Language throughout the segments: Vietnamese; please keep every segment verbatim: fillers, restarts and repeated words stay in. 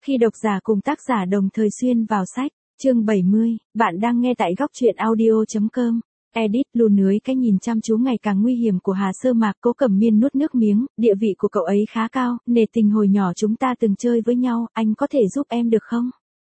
Khi độc giả cùng tác giả đồng thời xuyên vào sách, chương bảy mươi, bạn đang nghe tại góc truyện audio chấm com. Edit luôn lưới cái nhìn chăm chú ngày càng nguy hiểm của Hà Sơ Mạc. Cố Cẩm Miên nuốt nước miếng, địa vị của cậu ấy khá cao, nể tình hồi nhỏ chúng ta từng chơi với nhau, anh có thể giúp em được không?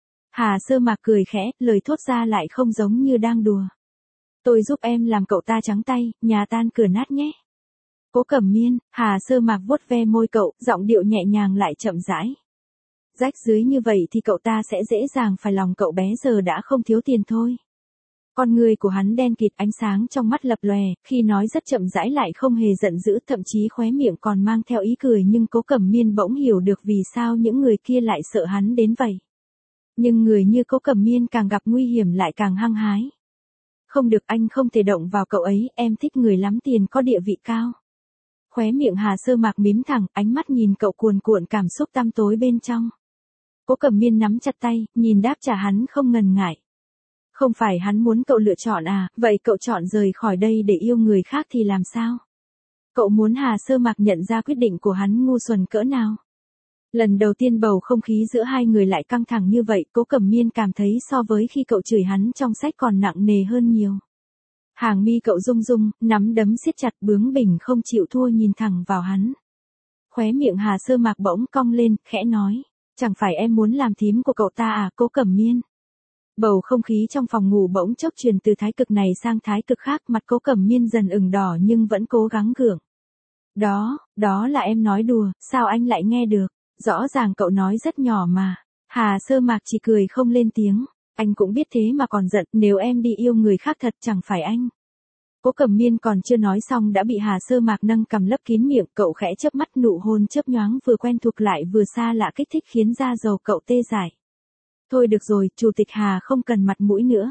Hà Sơ Mạc cười khẽ, lời thốt ra lại không giống như đang đùa. Tôi giúp em làm cậu ta trắng tay, nhà tan cửa nát nhé. Cố Cẩm Miên, Hà Sơ Mạc vuốt ve môi cậu, giọng điệu nhẹ nhàng lại chậm rãi. Rách dưới như vậy thì cậu ta sẽ dễ dàng phải lòng cậu bé giờ đã không thiếu tiền thôi. Con người của hắn đen kịt, ánh sáng trong mắt lập lòe, khi nói rất chậm rãi lại không hề giận dữ, thậm chí khóe miệng còn mang theo ý cười, nhưng Cố Cẩm Miên bỗng hiểu được vì sao những người kia lại sợ hắn đến vậy. Nhưng người như Cố Cẩm Miên càng gặp nguy hiểm lại càng hăng hái. Không được, anh không thể động vào cậu ấy, em thích người lắm tiền có địa vị cao. Khóe miệng Hà Sơ Mạc mím thẳng, ánh mắt nhìn cậu cuồn cuộn cảm xúc tăm tối bên trong. Cố Cẩm Miên nắm chặt tay, nhìn đáp trả hắn không ngần ngại. Không phải hắn muốn cậu lựa chọn à, vậy cậu chọn rời khỏi đây để yêu người khác thì làm sao? Cậu muốn Hà Sơ Mạc nhận ra quyết định của hắn ngu xuẩn cỡ nào? Lần đầu tiên bầu không khí giữa hai người lại căng thẳng như vậy, Cố Cẩm Miên cảm thấy so với khi cậu chửi hắn trong sách còn nặng nề hơn nhiều. Hàng mi cậu rung rung, nắm đấm siết chặt, bướng bỉnh không chịu thua nhìn thẳng vào hắn. Khóe miệng Hà Sơ Mạc bỗng cong lên, khẽ nói. Chẳng phải em muốn làm thím của cậu ta à, Cố Cẩm Miên? Bầu không khí trong phòng ngủ bỗng chốc truyền từ thái cực này sang thái cực khác, mặt Cố Cẩm Miên dần ửng đỏ nhưng vẫn cố gắng gượng. Đó, đó là em nói đùa, sao anh lại nghe được? Rõ ràng cậu nói rất nhỏ mà. Hà Sơ Mạc chỉ cười không lên tiếng. Anh cũng biết thế mà còn giận, nếu em đi yêu người khác thật chẳng phải anh. Cố Cẩm Miên còn chưa nói xong đã bị Hà Sơ Mạc nâng cằm lấp kín miệng, cậu khẽ chớp mắt, nụ hôn chớp nhoáng vừa quen thuộc lại vừa xa lạ kích thích khiến da dầu cậu tê dại. Thôi được rồi, Chủ tịch Hà không cần mặt mũi nữa.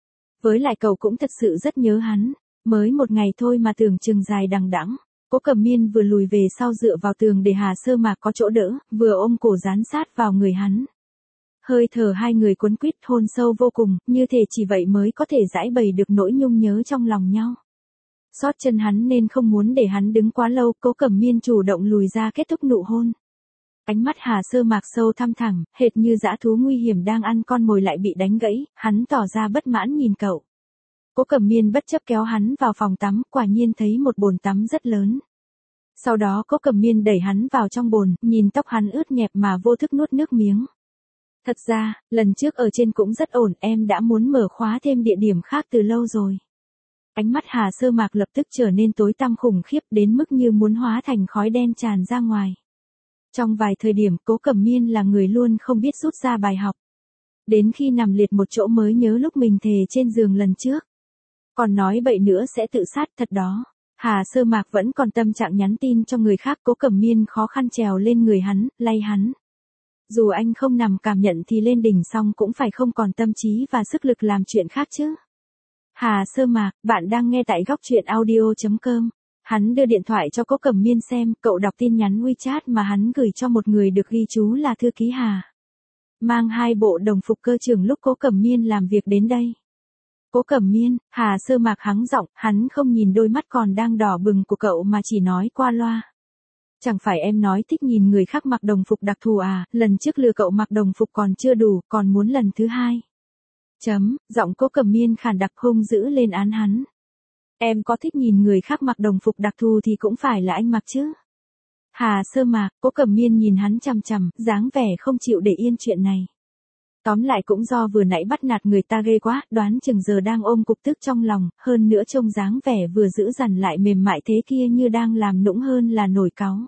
Với lại cậu cũng thật sự rất nhớ hắn, mới một ngày thôi mà tưởng chừng dài đằng đẵng. Cố Cẩm Miên vừa lùi về sau dựa vào tường để Hà Sơ Mạc có chỗ đỡ, vừa ôm cổ dán sát vào người hắn. Hơi thở hai người cuốn quýt, hôn sâu vô cùng, như thể chỉ vậy mới có thể giải bày được nỗi nhung nhớ trong lòng nhau. Xót chân hắn nên không muốn để hắn đứng quá lâu, Cố Cẩm Miên chủ động lùi ra kết thúc nụ hôn. Ánh mắt Hà Sơ Mạc sâu thăm thẳm, hệt như dã thú nguy hiểm đang ăn con mồi lại bị đánh gãy, hắn tỏ ra bất mãn nhìn cậu. Cố Cẩm Miên bất chấp kéo hắn vào phòng tắm, quả nhiên thấy một bồn tắm rất lớn. Sau đó Cố Cẩm Miên đẩy hắn vào trong bồn, nhìn tóc hắn ướt nhẹp mà vô thức nuốt nước miếng. Thật ra, lần trước ở trên cũng rất ổn, em đã muốn mở khóa thêm địa điểm khác từ lâu rồi. Ánh mắt Hà Sơ Mạc lập tức trở nên tối tăm khủng khiếp đến mức như muốn hóa thành khói đen tràn ra ngoài. Trong vài thời điểm Cố Cẩm Miên là người luôn không biết rút ra bài học. Đến khi nằm liệt một chỗ mới nhớ lúc mình thề trên giường lần trước. Còn nói bậy nữa sẽ tự sát thật đó. Hà Sơ Mạc vẫn còn tâm trạng nhắn tin cho người khác, Cố Cẩm Miên khó khăn trèo lên người hắn, lay hắn. Dù anh không nằm cảm nhận thì lên đỉnh xong cũng phải không còn tâm trí và sức lực làm chuyện khác chứ. Hà Sơ Mạc, bạn đang nghe tại góc truyện audio chấm com. Hắn đưa điện thoại cho Cố Cẩm Miên xem, cậu đọc tin nhắn WeChat mà hắn gửi cho một người được ghi chú là thư ký Hà. Mang hai bộ đồng phục cơ trưởng lúc Cố Cẩm Miên làm việc đến đây. Cố Cẩm Miên, Hà Sơ Mạc hắng giọng, hắn không nhìn đôi mắt còn đang đỏ bừng của cậu mà chỉ nói qua loa. Chẳng phải em nói thích nhìn người khác mặc đồng phục đặc thù à, lần trước lừa cậu mặc đồng phục còn chưa đủ, còn muốn lần thứ hai. Chấm, giọng Cố Cẩm Miên khàn đặc hung dữ lên án hắn. Em có thích nhìn người khác mặc đồng phục đặc thù thì cũng phải là anh mặc chứ. Hà Sơ Mạc, Cố Cẩm Miên nhìn hắn chằm chằm, dáng vẻ không chịu để yên chuyện này. Tóm lại cũng do vừa nãy bắt nạt người ta ghê quá, đoán chừng giờ đang ôm cục tức trong lòng, hơn nữa trông dáng vẻ vừa dữ dằn lại mềm mại thế kia như đang làm nũng hơn là nổi cáu.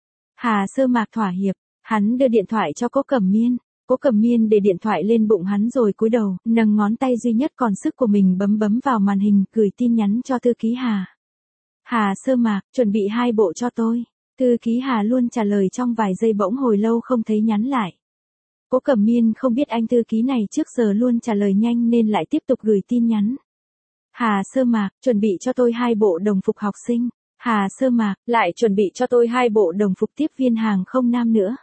Hà Sơ Mạc thỏa hiệp, hắn đưa điện thoại cho Cố Cẩm Miên. Cố Cẩm Miên để điện thoại lên bụng hắn rồi cúi đầu, nâng ngón tay duy nhất còn sức của mình bấm bấm vào màn hình, gửi tin nhắn cho thư ký Hà. Hà Sơ Mạc, chuẩn bị hai bộ cho tôi. Thư ký Hà luôn trả lời trong vài giây, bỗng hồi lâu không thấy nhắn lại. Cố Cẩm Miên không biết anh thư ký này trước giờ luôn trả lời nhanh nên lại tiếp tục gửi tin nhắn. Hà Sơ Mạc, chuẩn bị cho tôi hai bộ đồng phục học sinh. Hà Sơ Mạc, lại chuẩn bị cho tôi hai bộ đồng phục tiếp viên hàng không nam nữa.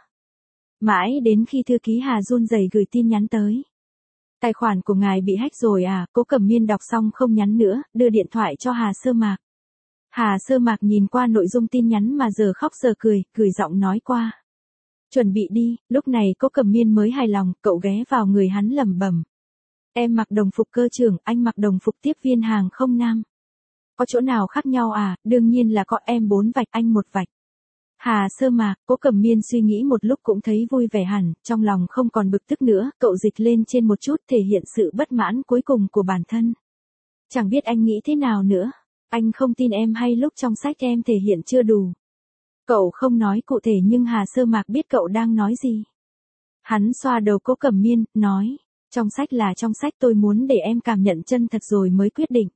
Mãi đến khi thư ký Hà run rẩy gửi tin nhắn tới. Tài khoản của ngài bị hack rồi à, Cố Cẩm Miên đọc xong không nhắn nữa, đưa điện thoại cho Hà Sơ Mạc. Hà Sơ Mạc nhìn qua nội dung tin nhắn mà giờ khóc giờ cười, gửi giọng nói qua. Chuẩn bị đi, lúc này Cố Cẩm Miên mới hài lòng, cậu ghé vào người hắn lẩm bẩm. Em mặc đồng phục cơ trưởng, anh mặc đồng phục tiếp viên hàng không nam. Có chỗ nào khác nhau à, đương nhiên là có, em bốn vạch, anh một vạch. Hà Sơ Mạc, Cố Cẩm Miên suy nghĩ một lúc cũng thấy vui vẻ hẳn, trong lòng không còn bực tức nữa, cậu dịch lên trên một chút thể hiện sự bất mãn cuối cùng của bản thân. Chẳng biết anh nghĩ thế nào nữa, anh không tin em hay lúc trong sách em thể hiện chưa đủ. Cậu không nói cụ thể nhưng Hà Sơ Mạc biết cậu đang nói gì. Hắn xoa đầu Cố Cẩm Miên, nói, trong sách là trong sách, tôi muốn để em cảm nhận chân thật rồi mới quyết định.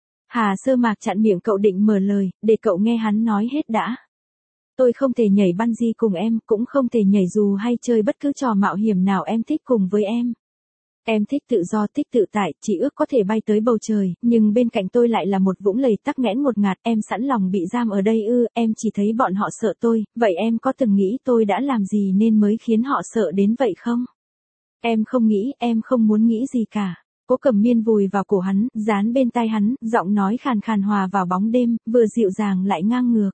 Hà Sơ Mạc chặn miệng cậu định mở lời, để cậu nghe hắn nói hết đã. Tôi không thể nhảy bungee cùng em, cũng không thể nhảy dù hay chơi bất cứ trò mạo hiểm nào em thích cùng với em. Em thích tự do, thích tự tại, chỉ ước có thể bay tới bầu trời, nhưng bên cạnh tôi lại là một vũng lầy tắc nghẽn ngột ngạt, em sẵn lòng bị giam ở đây ư, em chỉ thấy bọn họ sợ tôi, vậy em có từng nghĩ tôi đã làm gì nên mới khiến họ sợ đến vậy không? Em không nghĩ, em không muốn nghĩ gì cả. Cố Cẩm Miên vùi vào cổ hắn, dán bên tai hắn, giọng nói khàn khàn hòa vào bóng đêm, vừa dịu dàng lại ngang ngược.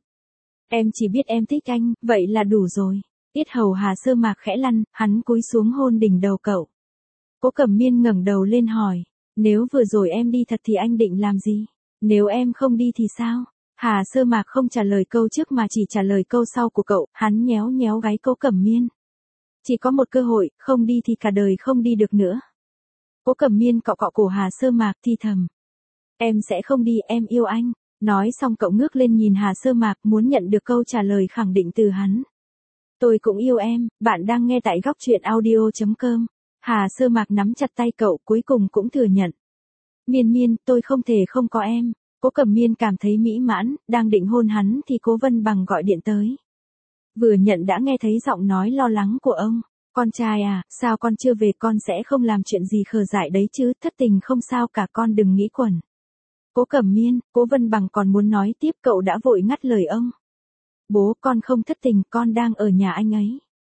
Em chỉ biết em thích anh, vậy là đủ rồi. Yết hầu Hà Sơ Mạc khẽ lăn, hắn cúi xuống hôn đỉnh đầu cậu. Cố Cẩm Miên ngẩng đầu lên hỏi, nếu vừa rồi em đi thật thì anh định làm gì? Nếu em không đi thì sao? Hà Sơ Mạc không trả lời câu trước mà chỉ trả lời câu sau của cậu, hắn nhéo nhéo gáy Cố Cẩm Miên. Chỉ có một cơ hội, không đi thì cả đời không đi được nữa. Cố Cẩm Miên cọ cọ cổ Hà Sơ Mạc thi thầm. Em sẽ không đi, em yêu anh. Nói xong cậu ngước lên nhìn Hà Sơ Mạc muốn nhận được câu trả lời khẳng định từ hắn. Tôi cũng yêu em, bạn đang nghe tại góc truyện audio chấm com. Hà Sơ Mạc nắm chặt tay cậu cuối cùng cũng thừa nhận. Miên Miên, tôi không thể không có em. Cố Cẩm Miên cảm thấy mỹ mãn, đang định hôn hắn thì Cố Vân Bằng gọi điện tới. Vừa nhận đã nghe thấy giọng nói lo lắng của ông. Con trai à, sao con chưa về, con sẽ không làm chuyện gì khờ dại đấy chứ, thất tình không sao cả, con đừng nghĩ quẩn. Cố Cẩm Miên, Cố Vân Bằng còn muốn nói tiếp, cậu đã vội ngắt lời ông. Bố, con không thất tình, con đang ở nhà anh ấy.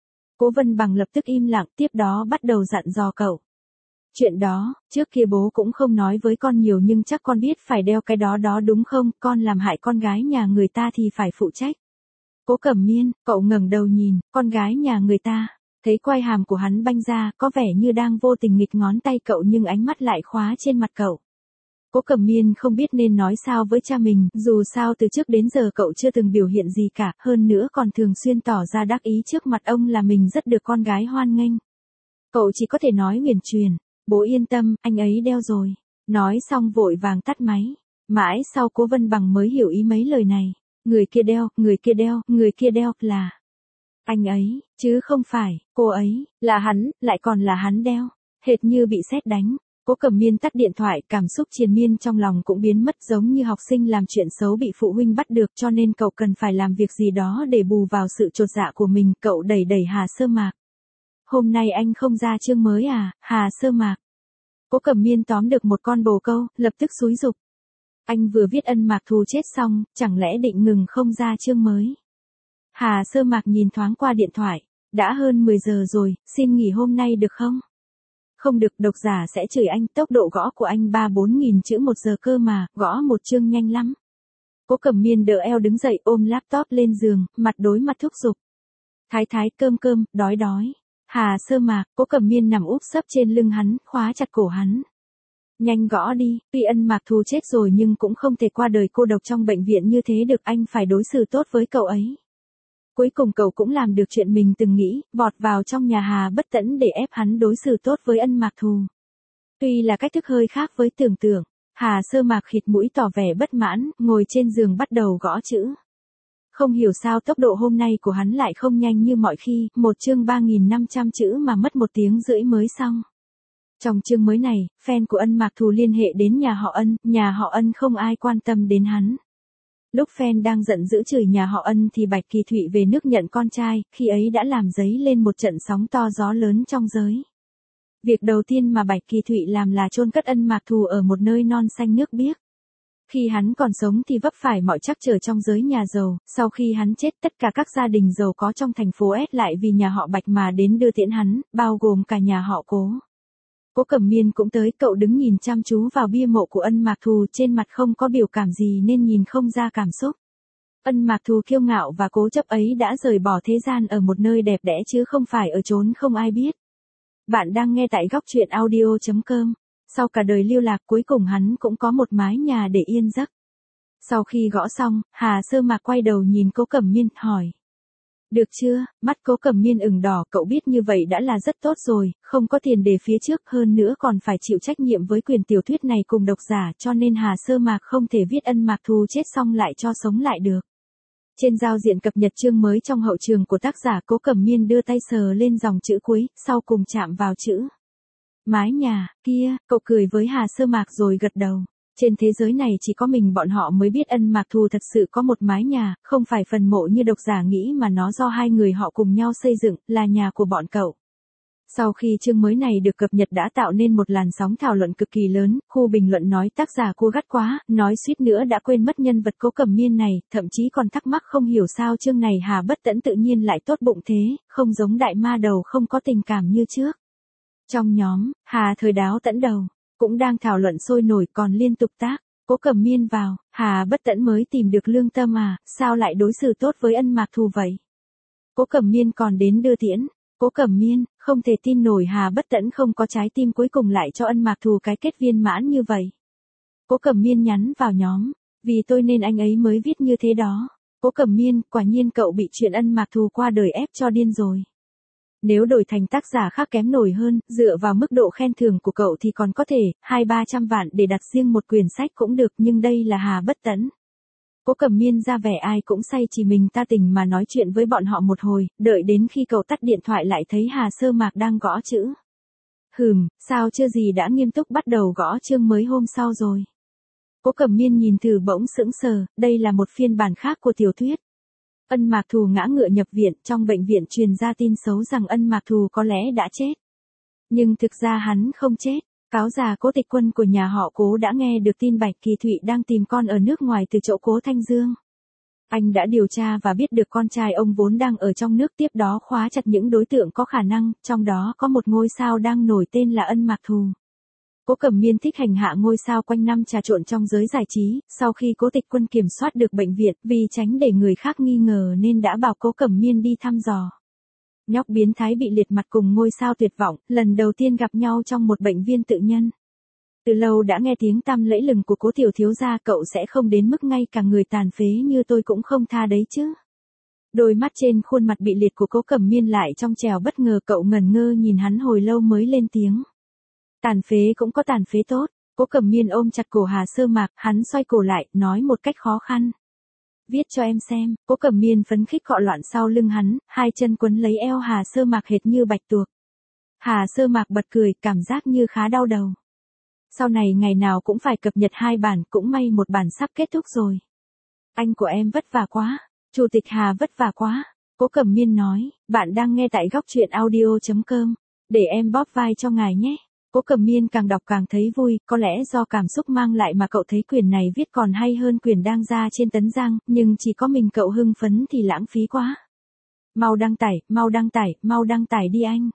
Cố Vân Bằng lập tức im lặng, tiếp đó bắt đầu dặn dò cậu. Chuyện đó, trước kia bố cũng không nói với con nhiều nhưng chắc con biết phải đeo cái đó đó đúng không, con làm hại con gái nhà người ta thì phải phụ trách. Cố Cẩm Miên, cậu ngẩng đầu nhìn, con gái nhà người ta. Thấy quai hàm của hắn banh ra, có vẻ như đang vô tình nghịch ngón tay cậu nhưng ánh mắt lại khóa trên mặt cậu. Cố Cẩm Miên không biết nên nói sao với cha mình, dù sao từ trước đến giờ cậu chưa từng biểu hiện gì cả, hơn nữa còn thường xuyên tỏ ra đắc ý trước mặt ông là mình rất được con gái hoan nghênh. Cậu chỉ có thể nói huyền truyền, bố yên tâm, anh ấy đeo rồi. Nói xong vội vàng tắt máy. Mãi sau Cố Vân Bằng mới hiểu ý mấy lời này. Người kia đeo, người kia đeo, người kia đeo, là anh ấy, chứ không phải, cô ấy, là hắn, lại còn là hắn đeo. Hệt như bị sét đánh. Cố Cẩm Miên tắt điện thoại, cảm xúc triền miên trong lòng cũng biến mất, giống như học sinh làm chuyện xấu bị phụ huynh bắt được, cho nên cậu cần phải làm việc gì đó để bù vào sự chột dạ của mình, cậu đẩy đẩy Hà Sơ Mạc. Hôm nay anh không ra chương mới à, Hà Sơ Mạc? Cố Cẩm Miên tóm được một con bồ câu, lập tức xúi giục. Anh vừa viết Ân Mạc Thù chết xong, chẳng lẽ định ngừng không ra chương mới? Hà Sơ Mạc nhìn thoáng qua điện thoại, đã hơn mười giờ rồi, xin nghỉ hôm nay được không? Không được, độc giả sẽ chửi anh, tốc độ gõ của anh ba bốn nghìn chữ một giờ cơ mà, gõ một chương nhanh lắm. Cố Cẩm Miên đỡ eo đứng dậy ôm laptop lên giường, mặt đối mặt thúc giục. Thái thái, cơm cơm, đói đói. Hà Sơ Mạc, Cố Cẩm Miên nằm úp sấp trên lưng hắn, khóa chặt cổ hắn. Nhanh gõ đi, tuy Ân Mạc Thù chết rồi nhưng cũng không thể qua đời cô độc trong bệnh viện như thế được, anh phải đối xử tốt với cậu ấy. Cuối cùng cậu cũng làm được chuyện mình từng nghĩ, vọt vào trong nhà Hà Bất Tẫn để ép hắn đối xử tốt với Ân Mạc Thù. Tuy là cách thức hơi khác với tưởng tượng, Hà Sơ Mạc khịt mũi tỏ vẻ bất mãn, ngồi trên giường bắt đầu gõ chữ. Không hiểu sao tốc độ hôm nay của hắn lại không nhanh như mọi khi, một chương ba nghìn năm trăm chữ mà mất một tiếng rưỡi mới xong. Trong chương mới này, fan của Ân Mạc Thù liên hệ đến nhà họ Ân, nhà họ Ân không ai quan tâm đến hắn. Lúc fan đang giận dữ chửi nhà họ Ân thì Bạch Kỳ Thụy về nước nhận con trai, khi ấy đã làm dấy lên một trận sóng to gió lớn trong giới. Việc đầu tiên mà Bạch Kỳ Thụy làm là chôn cất Ân Mạc Thù ở một nơi non xanh nước biếc. Khi hắn còn sống thì vấp phải mọi trắc trở trong giới nhà giàu, sau khi hắn chết tất cả các gia đình giàu có trong thành phố S lại vì nhà họ Bạch mà đến đưa tiễn hắn, bao gồm cả nhà họ Cố. Cố Cẩm Miên cũng tới, cậu đứng nhìn chăm chú vào bia mộ của Ân Mạc Thù, trên mặt không có biểu cảm gì nên nhìn không ra cảm xúc. Ân Mạc Thù kiêu ngạo và cố chấp ấy đã rời bỏ thế gian ở một nơi đẹp đẽ chứ không phải ở chốn không ai biết. Bạn đang nghe tại góc truyện audio chấm com. Sau cả đời lưu lạc cuối cùng hắn cũng có một mái nhà để yên giấc. Sau khi gõ xong, Hà Sơ Mạc quay đầu nhìn Cố Cẩm Miên, hỏi. Được chưa? Mắt Cố Cẩm Miên ửng đỏ, cậu biết như vậy đã là rất tốt rồi, không có tiền đề phía trước, hơn nữa còn phải chịu trách nhiệm với quyền tiểu thuyết này cùng độc giả, cho nên Hà Sơ Mạc không thể viết Ân Mạc Thù chết xong lại cho sống lại được. Trên giao diện cập nhật chương mới trong hậu trường của tác giả, Cố Cẩm Miên đưa tay sờ lên dòng chữ cuối, sau cùng chạm vào chữ mái nhà. Kia, cậu cười với Hà Sơ Mạc rồi gật đầu. Trên thế giới này chỉ có mình bọn họ mới biết Ân Mạc Thù thật sự có một mái nhà, không phải phần mộ như độc giả nghĩ mà nó do hai người họ cùng nhau xây dựng, là nhà của bọn cậu. Sau khi chương mới này được cập nhật đã tạo nên một làn sóng thảo luận cực kỳ lớn, khu bình luận nói tác giả cua gắt quá, nói suýt nữa đã quên mất nhân vật Cố Cẩm Miên này, thậm chí còn thắc mắc không hiểu sao chương này Hà Bất Tẫn tự nhiên lại tốt bụng thế, không giống đại ma đầu không có tình cảm như trước. Trong nhóm, Hà Thời Đáo Tẫn Đầu cũng đang thảo luận sôi nổi, còn liên tục tác. Cố Cẩm Miên vào, Hà Bất Tẫn mới tìm được lương tâm à, sao lại đối xử tốt với Ân Mạc Thù vậy? Cố Cẩm Miên còn đến đưa tiễn. Cố Cẩm Miên, không thể tin nổi Hà Bất Tẫn không có trái tim cuối cùng lại cho Ân Mạc Thù cái kết viên mãn như vậy. Cố Cẩm Miên nhắn vào nhóm, vì tôi nên anh ấy mới viết như thế đó. Cố Cẩm Miên, quả nhiên cậu bị chuyện Ân Mạc Thù qua đời ép cho điên rồi. Nếu đổi thành tác giả khác kém nổi hơn, dựa vào mức độ khen thưởng của cậu thì còn có thể, hai ba trăm vạn để đặt riêng một quyển sách cũng được, nhưng đây là Hà Bất Tẫn. Cố Cẩm Miên ra vẻ ai cũng say chỉ mình ta tình mà nói chuyện với bọn họ một hồi, đợi đến khi cậu tắt điện thoại lại thấy Hà Sơ Mạc đang gõ chữ. Hừm, sao chưa gì đã nghiêm túc bắt đầu gõ chương mới hôm sau rồi. Cố Cẩm Miên nhìn thử bỗng sững sờ, đây là một phiên bản khác của tiểu thuyết. Ân Mạc Thù ngã ngựa nhập viện, trong bệnh viện truyền ra tin xấu rằng Ân Mạc Thù có lẽ đã chết. Nhưng thực ra hắn không chết. Cáo già Cố Tịch Quân của nhà họ Cố đã nghe được tin Bạch Kỳ Thụy đang tìm con ở nước ngoài từ chỗ Cố Thanh Dương. Anh đã điều tra và biết được con trai ông vốn đang ở trong nước, tiếp đó khóa chặt những đối tượng có khả năng, trong đó có một ngôi sao đang nổi tên là Ân Mạc Thù. Cố Cẩm Miên thích hành hạ ngôi sao quanh năm trà trộn trong giới giải trí, sau khi Cố Tịch Quân kiểm soát được bệnh viện, vì tránh để người khác nghi ngờ nên đã bảo Cố Cẩm Miên đi thăm dò. Nhóc biến thái bị liệt mặt cùng ngôi sao tuyệt vọng, lần đầu tiên gặp nhau trong một bệnh viện tự nhân. Từ lâu đã nghe tiếng tăm lẫy lừng của Cố tiểu thiếu gia, cậu sẽ không đến mức ngay cả người tàn phế như tôi cũng không tha đấy chứ. Đôi mắt trên khuôn mặt bị liệt của Cố Cẩm Miên lại trong trèo bất ngờ, cậu ngẩn ngơ nhìn hắn hồi lâu mới lên tiếng. Tàn phế cũng có tàn phế tốt. Cố Cẩm Miên ôm chặt cổ Hà Sơ Mạc, hắn xoay cổ lại, nói một cách khó khăn. Viết cho em xem. Cố Cẩm Miên phấn khích cọ loạn sau lưng hắn, hai chân quấn lấy eo Hà Sơ Mạc hệt như bạch tuộc. Hà Sơ Mạc bật cười, cảm giác như khá đau đầu. Sau này ngày nào cũng phải cập nhật hai bản, cũng may một bản sắp kết thúc rồi. Anh của em vất vả quá. Chủ tịch Hà vất vả quá. Cố Cẩm Miên nói, bạn đang nghe tại góc truyện audio chấm com. Để em bóp vai cho ngài nhé. Cố Cẩm Miên càng đọc càng thấy vui, có lẽ do cảm xúc mang lại mà cậu thấy quyển này viết còn hay hơn quyển đang ra trên Tấn Giang, nhưng chỉ có mình cậu hưng phấn thì lãng phí quá. Mau đăng tải, mau đăng tải, mau đăng tải đi anh.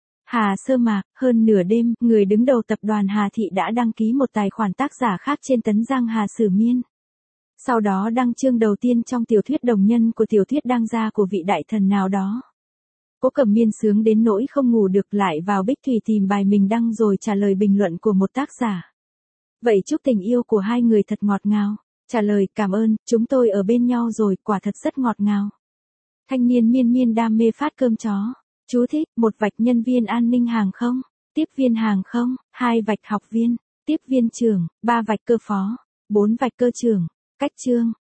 Hà Sơ Mạc, hơn nửa đêm, người đứng đầu tập đoàn Hà Thị đã đăng ký một tài khoản tác giả khác trên Tấn Giang Hà Sử Miên. Sau đó đăng chương đầu tiên trong tiểu thuyết đồng nhân của tiểu thuyết đang ra của vị đại thần nào đó. Cố Cẩm Miên sướng đến nỗi không ngủ được, lại vào Bích Thủy tìm bài mình đăng rồi trả lời bình luận của một tác giả. Vậy chúc tình yêu của hai người thật ngọt ngào. Trả lời, cảm ơn, chúng tôi ở bên nhau rồi, quả thật rất ngọt ngào. Thanh niên miên miên đam mê phát cơm chó. Chú thích, một vạch nhân viên an ninh hàng không, tiếp viên hàng không, hai vạch học viên, tiếp viên trưởng, ba vạch cơ phó, bốn vạch cơ trưởng. Cách chương.